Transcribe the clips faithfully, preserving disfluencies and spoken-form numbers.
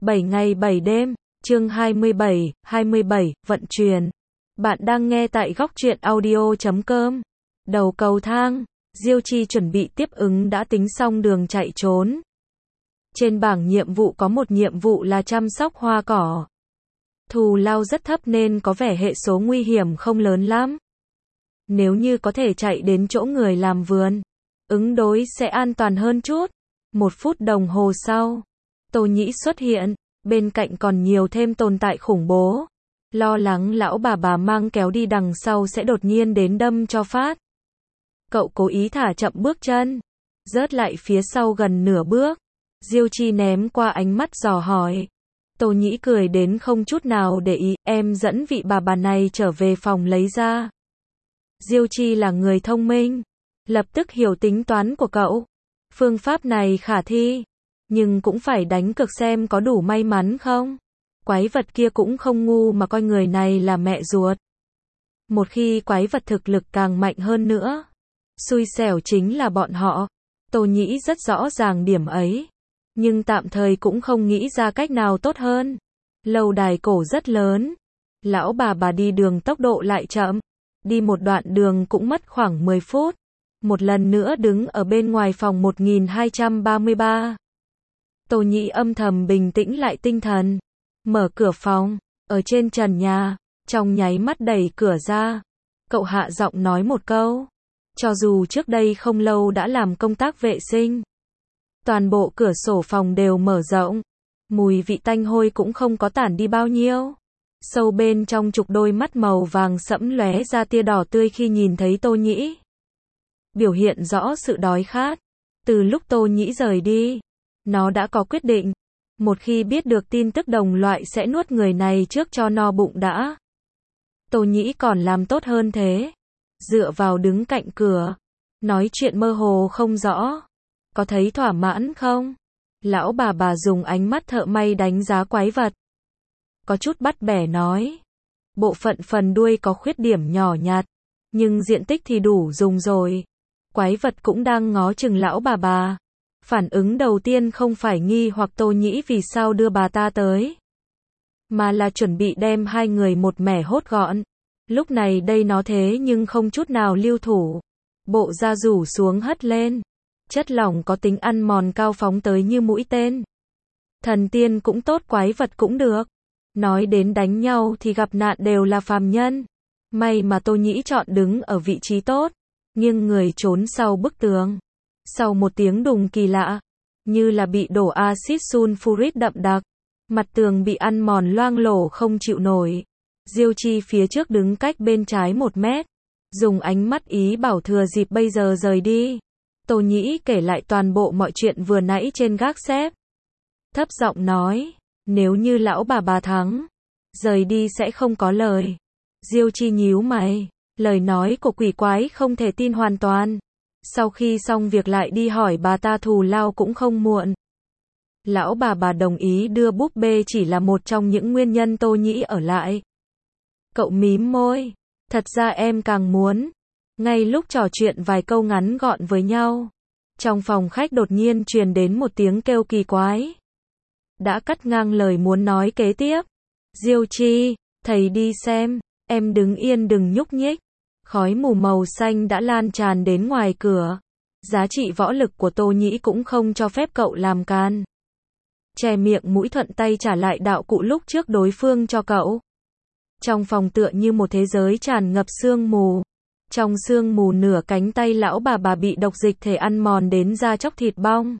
bảy ngày bảy đêm, chương hai mươi bảy, hai mươi bảy, vận chuyển. Bạn đang nghe tại góc truyện audio chấm com. Đầu cầu thang, Diêu Chi chuẩn bị tiếp ứng đã tính xong đường chạy trốn. Trên bảng nhiệm vụ có một nhiệm vụ là chăm sóc hoa cỏ. Thù lao rất thấp nên có vẻ hệ số nguy hiểm không lớn lắm. Nếu như có thể chạy đến chỗ người làm vườn, ứng đối sẽ an toàn hơn chút. Một phút đồng hồ sau, Tô Nhĩ xuất hiện, bên cạnh còn nhiều thêm tồn tại khủng bố. Lo lắng lão bà bà mang kéo đi đằng sau sẽ đột nhiên đến đâm cho phát. Cậu cố ý thả chậm bước chân, rớt lại phía sau gần nửa bước. Diêu Chi ném qua ánh mắt dò hỏi. Tô Nhĩ cười đến không chút nào để ý, em dẫn vị bà bà này trở về phòng lấy ra. Diêu Chi là người thông minh, lập tức hiểu tính toán của cậu. Phương pháp này khả thi, nhưng cũng phải đánh cược xem có đủ may mắn không. Quái vật kia cũng không ngu mà coi người này là mẹ ruột. Một khi quái vật thực lực càng mạnh hơn nữa, xui xẻo chính là bọn họ. Tô Nhĩ rất rõ ràng điểm ấy, nhưng tạm thời cũng không nghĩ ra cách nào tốt hơn. Lâu đài cổ rất lớn, lão bà bà đi đường tốc độ lại chậm, đi một đoạn đường cũng mất khoảng mười phút. Một lần nữa đứng ở bên ngoài phòng một nghìn hai trăm ba mươi ba. Tô Nhĩ âm thầm bình tĩnh lại tinh thần, mở cửa phòng, ở trên trần nhà, trong nháy mắt đẩy cửa ra. Cậu hạ giọng nói một câu, cho dù trước đây không lâu đã làm công tác vệ sinh. Toàn bộ cửa sổ phòng đều mở rộng, mùi vị tanh hôi cũng không có tản đi bao nhiêu. Sâu bên trong trục đôi mắt màu vàng sẫm lóe ra tia đỏ tươi khi nhìn thấy Tô Nhĩ. Biểu hiện rõ sự đói khát. Từ lúc Tô Nhĩ rời đi, nó đã có quyết định. Một khi biết được tin tức đồng loại sẽ nuốt người này trước cho no bụng đã. Tô Nhĩ còn làm tốt hơn thế. Dựa vào đứng cạnh cửa, nói chuyện mơ hồ không rõ. Có thấy thỏa mãn không? Lão bà bà dùng ánh mắt thợ may đánh giá quái vật. Có chút bắt bẻ nói. Bộ phận phần đuôi có khuyết điểm nhỏ nhặt, nhưng diện tích thì đủ dùng rồi. Quái vật cũng đang ngó chừng lão bà bà. Phản ứng đầu tiên không phải nghi hoặc Tô Nhĩ vì sao đưa bà ta tới, mà là chuẩn bị đem hai người một mẻ hốt gọn. Lúc này đây nó thế nhưng không chút nào lưu thủ. Bộ da rủ xuống hất lên. Chất lỏng có tính ăn mòn cao phóng tới như mũi tên. Thần tiên cũng tốt, quái vật cũng được. Nói đến đánh nhau thì gặp nạn đều là phàm nhân. May mà Tô Nhĩ chọn đứng ở vị trí tốt, nghiêng người trốn sau bức tường. Sau một tiếng đùng kỳ lạ, như là bị đổ axit sulfuric đậm đặc, mặt tường bị ăn mòn loang lổ không chịu nổi. Diêu Chi phía trước đứng cách bên trái một mét, dùng ánh mắt ý bảo thừa dịp bây giờ rời đi. Tô Nhĩ kể lại toàn bộ mọi chuyện vừa nãy trên gác xếp. Thấp giọng nói, nếu như lão bà bà thắng, rời đi sẽ không có lời. Diêu Chi nhíu mày, lời nói của quỷ quái không thể tin hoàn toàn. Sau khi xong việc lại đi hỏi bà ta thù lao cũng không muộn. Lão bà bà đồng ý đưa búp bê chỉ là một trong những nguyên nhân Tô Nhĩ ở lại. Cậu mím môi, thật ra em càng muốn. Ngay lúc trò chuyện vài câu ngắn gọn với nhau, trong phòng khách đột nhiên truyền đến một tiếng kêu kỳ quái. Đã cắt ngang lời muốn nói kế tiếp. Diêu Chi, thầy đi xem, em đứng yên đừng nhúc nhích. Khói mù màu xanh đã lan tràn đến ngoài cửa. Giá trị võ lực của Tô Nhĩ cũng không cho phép cậu làm can. Che miệng mũi thuận tay trả lại đạo cụ lúc trước đối phương cho cậu. Trong phòng tựa như một thế giới tràn ngập sương mù. Trong sương mù nửa cánh tay lão bà bà bị độc dịch thể ăn mòn đến da chóc thịt bong.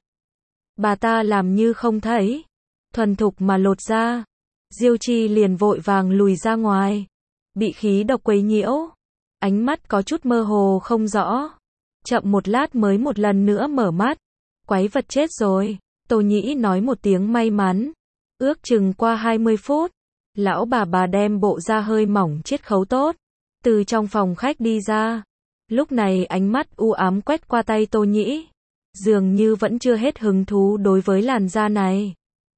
Bà ta làm như không thấy, thuần thục mà lột ra. Diêu Chi liền vội vàng lùi ra ngoài. Bị khí độc quấy nhiễu, ánh mắt có chút mơ hồ không rõ. Chậm một lát mới một lần nữa mở mắt. Quái vật chết rồi. Tô Nhĩ nói một tiếng may mắn. Ước chừng qua hai mươi phút, lão bà bà đem bộ da hơi mỏng chiết khấu tốt, từ trong phòng khách đi ra. Lúc này ánh mắt u ám quét qua tay Tô Nhĩ, dường như vẫn chưa hết hứng thú đối với làn da này.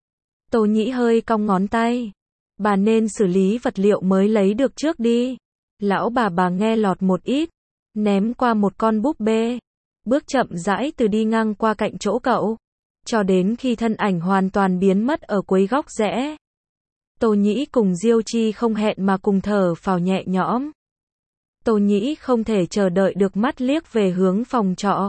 Tô Nhĩ hơi cong ngón tay. Bà nên xử lý vật liệu mới lấy được trước đi. Lão bà bà nghe lọt một ít, ném qua một con búp bê, bước chậm rãi từ đi ngang qua cạnh chỗ cậu. cho đến khi thân ảnh hoàn toàn biến mất ở cuối góc rẽ. Tô Nhĩ cùng Diêu Chi không hẹn mà cùng thở phào nhẹ nhõm. Tô Nhĩ không thể chờ đợi được mắt liếc về hướng phòng trọ.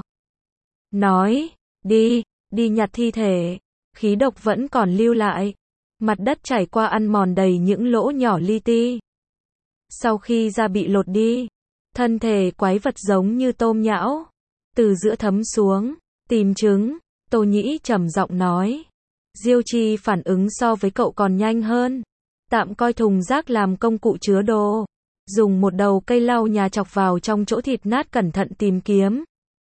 Nói, đi, đi nhặt thi thể, khí độc vẫn còn lưu lại. Mặt đất trải qua ăn mòn đầy những lỗ nhỏ li ti. Sau khi da bị lột đi, thân thể quái vật giống như tôm nhão, từ giữa thấm xuống, tìm trứng, Tô Nhĩ trầm giọng nói. Diêu Chi phản ứng so với cậu còn nhanh hơn. Tạm coi thùng rác làm công cụ chứa đồ. Dùng một đầu cây lau nhà chọc vào trong chỗ thịt nát cẩn thận tìm kiếm.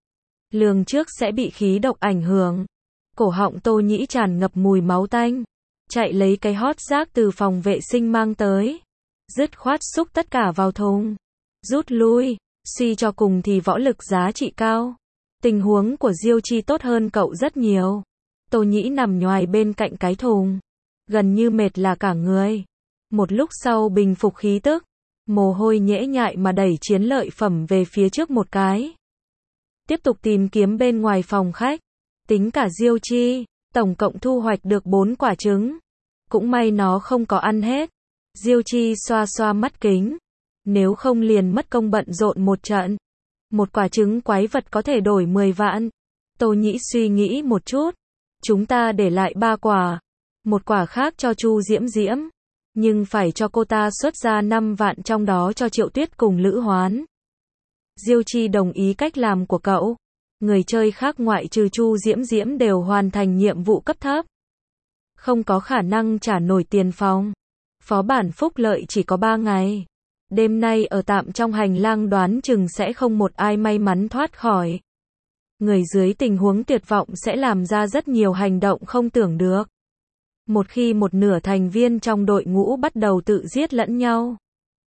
Lường trước sẽ bị khí độc ảnh hưởng. Cổ họng Tô Nhĩ tràn ngập mùi máu tanh. Chạy lấy cái hót rác từ phòng vệ sinh mang tới. Dứt khoát xúc tất cả vào thùng. Rút lui, suy cho cùng thì võ lực giá trị cao. Tình huống của Diêu Chi tốt hơn cậu rất nhiều. Tô Nhĩ nằm nhoài bên cạnh cái thùng. Gần như mệt là cả người. Một lúc sau bình phục khí tức. Mồ hôi nhễ nhại mà đẩy chiến lợi phẩm về phía trước một cái. Tiếp tục tìm kiếm bên ngoài phòng khách. Tính cả Diêu Chi, tổng cộng thu hoạch được bốn quả trứng. Cũng may nó không có ăn hết. Diêu Chi xoa xoa mắt kính. Nếu không liền mất công bận rộn một trận. Một quả trứng quái vật có thể đổi mười vạn. Tô Nhĩ suy nghĩ một chút. Chúng ta để lại ba quả. Một quả khác cho Chu Diễm Diễm. Nhưng phải cho cô ta xuất ra năm vạn trong đó cho Triệu Tuyết cùng Lữ Hoán. Diêu Chi đồng ý cách làm của cậu. Người chơi khác ngoại trừ Chu Diễm Diễm đều hoàn thành nhiệm vụ cấp thấp. Không có khả năng trả nổi tiền phòng. Phó bản phúc lợi chỉ có ba ngày. Đêm nay ở tạm trong hành lang đoán chừng sẽ không một ai may mắn thoát khỏi. Người dưới tình huống tuyệt vọng sẽ làm ra rất nhiều hành động không tưởng được. Một khi một nửa thành viên trong đội ngũ bắt đầu tự giết lẫn nhau,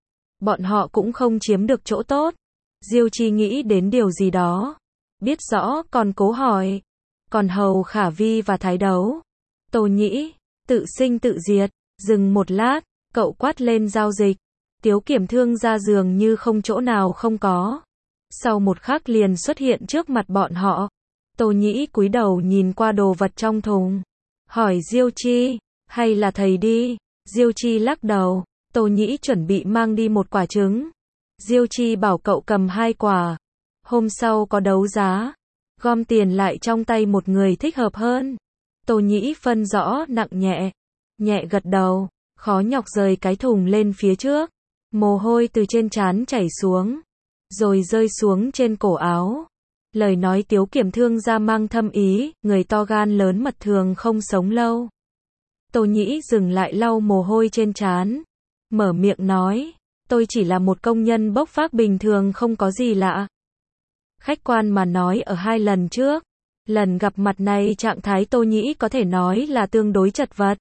bọn họ cũng không chiếm được chỗ tốt. Diêu Chi nghĩ đến điều gì đó. Biết rõ còn cố hỏi. Còn Hầu Khả Vi và Thái Đấu. Tô Nhĩ, tự sinh tự diệt. Dừng một lát, cậu quát lên giao dịch. Tiếu Kiểm Thương ra giường như không chỗ nào không có. Sau một khắc liền xuất hiện trước mặt bọn họ. Tô Nhĩ cúi đầu nhìn qua đồ vật trong thùng. Hỏi Diêu Chi, hay là thầy đi? Diêu Chi lắc đầu. Tô Nhĩ chuẩn bị mang đi một quả trứng. Diêu Chi bảo cậu cầm hai quả. Hôm sau có đấu giá. Gom tiền lại trong tay một người thích hợp hơn. Tô Nhĩ phân rõ nặng nhẹ. Nhẹ gật đầu. Khó nhọc rời cái thùng lên phía trước. Mồ hôi từ trên trán chảy xuống. Rồi rơi xuống trên cổ áo. Lời nói Tiếu Kiểm Thương ra mang thâm ý. Người to gan lớn mật thường không sống lâu. Tô Nhĩ dừng lại lau mồ hôi trên trán. Mở miệng nói. Tôi chỉ là một công nhân bốc vác bình thường không có gì lạ. Khách quan mà nói ở hai lần trước. Lần gặp mặt này trạng thái Tô Nhĩ có thể nói là tương đối chật vật.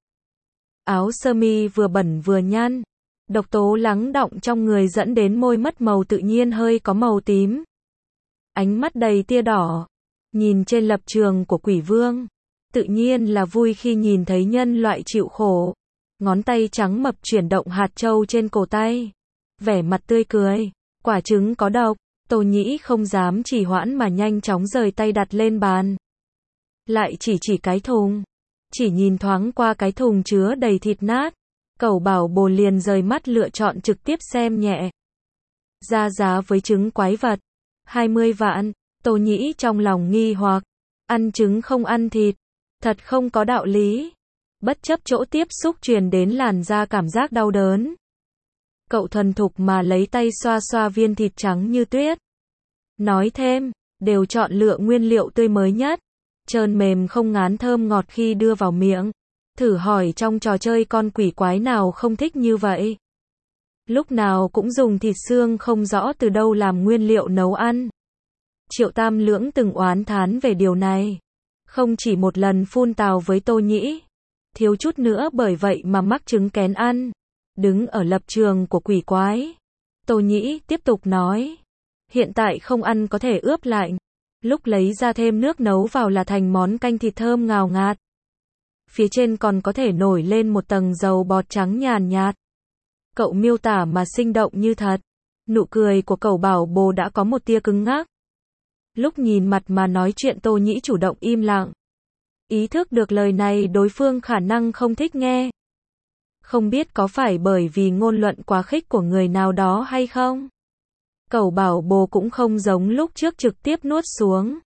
Áo sơ mi vừa bẩn vừa nhăn. Độc tố lắng đọng trong người dẫn đến môi mất màu tự nhiên hơi có màu tím. Ánh mắt đầy tia đỏ. Nhìn trên lập trường của Quỷ Vương. Tự nhiên là vui khi nhìn thấy nhân loại chịu khổ. Ngón tay trắng mập chuyển động hạt châu trên cổ tay. Vẻ mặt tươi cười. Quả trứng có độc. Tô Nhĩ không dám trì hoãn mà nhanh chóng rời tay đặt lên bàn. Lại chỉ chỉ cái thùng. Chỉ nhìn thoáng qua cái thùng chứa đầy thịt nát. Cẩu Bảo Bồ liền rời mắt lựa chọn trực tiếp xem nhẹ. Ra giá với trứng quái vật. hai mươi vạn. Tô Nhĩ trong lòng nghi hoặc. Ăn trứng không ăn thịt. Thật không có đạo lý. Bất chấp chỗ tiếp xúc truyền đến làn da cảm giác đau đớn. Cậu thuần thục mà lấy tay xoa xoa viên thịt trắng như tuyết. Nói thêm, đều chọn lựa nguyên liệu tươi mới nhất. Trơn mềm không ngán thơm ngọt khi đưa vào miệng. Thử hỏi trong trò chơi con quỷ quái nào không thích như vậy. Lúc nào cũng dùng thịt xương không rõ từ đâu làm nguyên liệu nấu ăn. Triệu Tam Lưỡng từng oán thán về điều này. Không chỉ một lần phun tào với Tô Nhĩ. Thiếu chút nữa bởi vậy mà mắc chứng kén ăn. Đứng ở lập trường của quỷ quái. Tô Nhĩ tiếp tục nói. Hiện tại không ăn có thể ướp lạnh. Lúc lấy ra thêm nước nấu vào là thành món canh thịt thơm ngào ngạt. Phía trên còn có thể nổi lên một tầng dầu bọt trắng nhàn nhạt. Cậu miêu tả mà sinh động như thật. Nụ cười của Cẩu Bảo Bồ đã có một tia cứng ngắc. Lúc nhìn mặt mà nói chuyện Tô Nhĩ chủ động im lặng. Ý thức được lời này đối phương khả năng không thích nghe. Không biết có phải bởi vì ngôn luận quá khích của người nào đó hay không? Cẩu bảo bồ cũng không giống lúc trước trực tiếp nuốt xuống.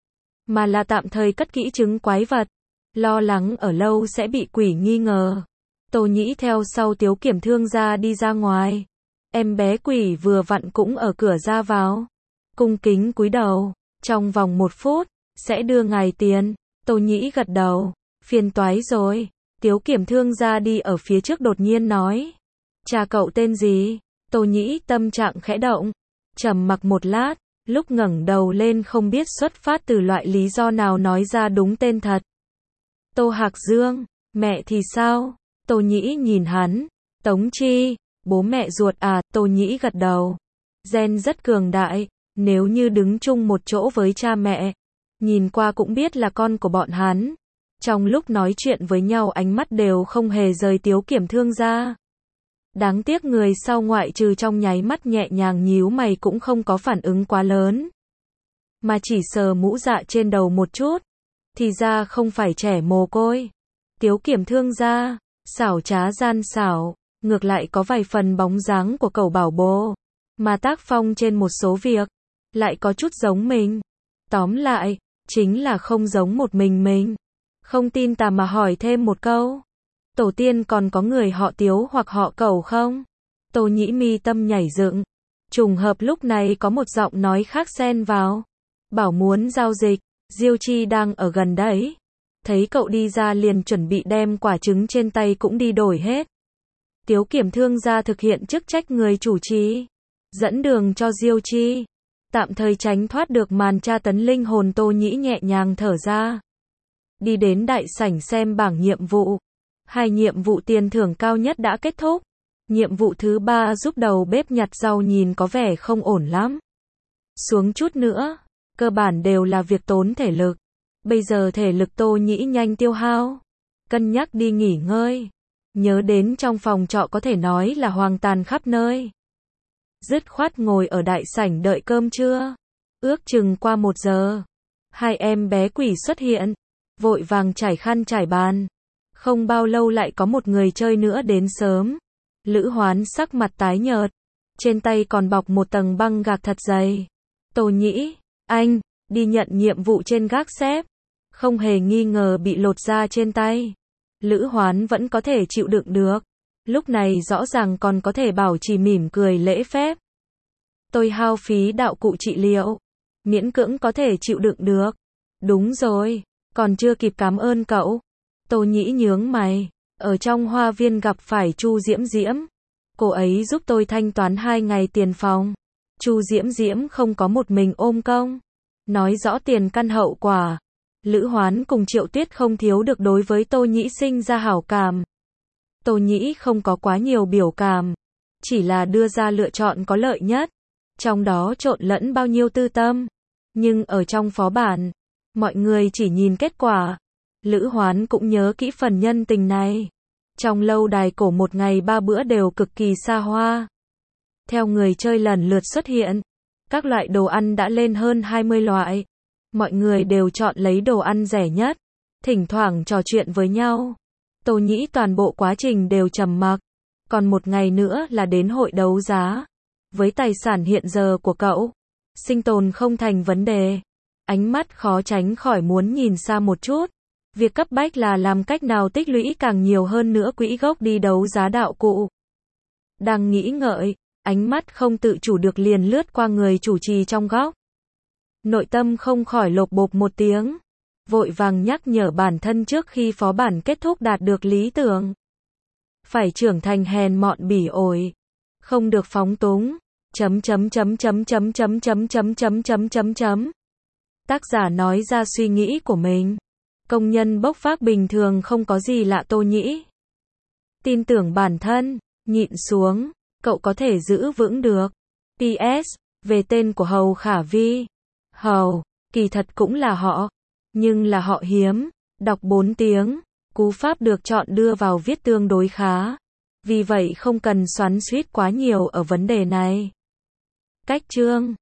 Mà là tạm thời cất kỹ trứng quái vật. Lo lắng ở lâu sẽ bị quỷ nghi ngờ. Tô Nhĩ theo sau Tiếu Kiểm Thương gia đi ra ngoài. Em bé quỷ vừa vặn cũng ở cửa ra vào. Cung kính cúi đầu. Trong vòng một phút, sẽ đưa ngài tiền. Tô Nhĩ gật đầu. Phiền toái rồi. Tiếu Kiểm Thương gia đi ở phía trước đột nhiên nói. Cha cậu tên gì? Tô Nhĩ tâm trạng khẽ động. Trầm mặc một lát, lúc ngẩng đầu lên không biết xuất phát từ loại lý do nào nói ra đúng tên thật. Tô Hạc Dương. Mẹ thì sao? Tô Nhĩ nhìn hắn. Tống Chi. Bố mẹ ruột à? Tô Nhĩ gật đầu. Gen rất cường đại. Nếu như đứng chung một chỗ với cha mẹ, nhìn qua cũng biết là con của bọn hắn. Trong lúc nói chuyện với nhau ánh mắt đều không hề rời Tiếu Kiểm Thương ra. Đáng tiếc người sau ngoại trừ trong nháy mắt nhẹ nhàng nhíu mày cũng không có phản ứng quá lớn. Mà chỉ sờ mũ dạ trên đầu một chút. Thì ra không phải trẻ mồ côi. Tiếu Kiểm Thương ra, xảo trá gian xảo, ngược lại có vài phần bóng dáng của cẩu bảo bố. Mà tác phong trên một số việc, lại có chút giống mình. Tóm lại, chính là không giống một mình mình. Không tin ta mà hỏi thêm một câu. Tổ tiên còn có người họ Tiếu hoặc họ Cẩu không? Tô Nhĩ mi tâm nhảy dựng. Trùng hợp lúc này có một giọng nói khác xen vào. Bảo muốn giao dịch, Diêu Chi đang ở gần đấy. Thấy cậu đi ra liền chuẩn bị đem quả trứng trên tay cũng đi đổi hết. Tiếu Kiểm Thương gia thực hiện chức trách người chủ trì, dẫn đường cho Diêu Chi. Tạm thời tránh thoát được màn tra tấn linh hồn. Tô Nhĩ nhẹ nhàng thở ra. Đi đến đại sảnh xem bảng nhiệm vụ. Hai nhiệm vụ tiền thưởng cao nhất đã kết thúc. Nhiệm vụ thứ ba giúp đầu bếp nhặt rau nhìn có vẻ không ổn lắm. Xuống chút nữa, cơ bản đều là việc tốn thể lực. Bây giờ thể lực Tô Nhĩ nhanh tiêu hao. Cân nhắc đi nghỉ ngơi. Nhớ đến trong phòng trọ có thể nói là hoang tàn khắp nơi. Dứt khoát ngồi ở đại sảnh đợi cơm trưa. Ước chừng qua một giờ. Hai em bé quỷ xuất hiện. Vội vàng trải khăn trải bàn. Không bao lâu lại có một người chơi nữa đến sớm. Lữ Hoán sắc mặt tái nhợt. Trên tay còn bọc một tầng băng gạc thật dày. Tô Nhĩ, anh, đi nhận nhiệm vụ trên gác xếp. Không hề nghi ngờ bị lột da trên tay. Lữ Hoán vẫn có thể chịu đựng được. Lúc này rõ ràng còn có thể bảo trì mỉm cười lễ phép. Tôi hao phí đạo cụ trị liệu. Miễn cưỡng có thể chịu đựng được. Đúng rồi, còn chưa kịp cảm ơn cậu. Tô Nhĩ nhướng mày. Ở trong hoa viên gặp phải Chu Diễm Diễm. Cô ấy giúp tôi thanh toán hai ngày tiền phòng. Chu Diễm Diễm không có một mình ôm công. Nói rõ tiền căn hậu quả. Lữ Hoán cùng Triệu Tuyết không thiếu được đối với Tô Nhĩ sinh ra hảo cảm. Tô Nhĩ không có quá nhiều biểu cảm. Chỉ là đưa ra lựa chọn có lợi nhất. Trong đó trộn lẫn bao nhiêu tư tâm. Nhưng ở trong phó bản, mọi người chỉ nhìn kết quả. Lữ Hoán cũng nhớ kỹ phần nhân tình này. Trong lâu đài cổ một ngày ba bữa đều cực kỳ xa hoa. Theo người chơi lần lượt xuất hiện, các loại đồ ăn đã lên hơn hai mươi loại. Mọi người đều chọn lấy đồ ăn rẻ nhất, thỉnh thoảng trò chuyện với nhau. Tô Nhĩ toàn bộ quá trình đều trầm mặc. Còn một ngày nữa là đến hội đấu giá. Với tài sản hiện giờ của cậu, sinh tồn không thành vấn đề. Ánh mắt khó tránh khỏi muốn nhìn xa một chút. Việc cấp bách là làm cách nào tích lũy càng nhiều hơn nữa quỹ gốc đi đấu giá đạo cụ. Đang nghĩ ngợi, ánh mắt không tự chủ được liền lướt qua người chủ trì trong góc. Nội tâm không khỏi lộp bộp một tiếng. Vội vàng nhắc nhở bản thân trước khi phó bản kết thúc đạt được lý tưởng. Phải trưởng thành hèn mọn bỉ ổi. Không được phóng túng. Chấm chấm chấm chấm chấm chấm chấm chấm chấm chấm chấm chấm. Tác giả nói ra suy nghĩ của mình. Công nhân bốc vác bình thường không có gì lạ. Tô Nhĩ tin tưởng bản thân, nhịn xuống, cậu có thể giữ vững được. pê ét, về tên của Hầu Khả Vi. Hầu, kỳ thật cũng là họ, nhưng là họ hiếm, đọc bốn tiếng, cú pháp được chọn đưa vào viết tương đối khá. Vì vậy không cần xoắn xuýt quá nhiều ở vấn đề này. Cách chương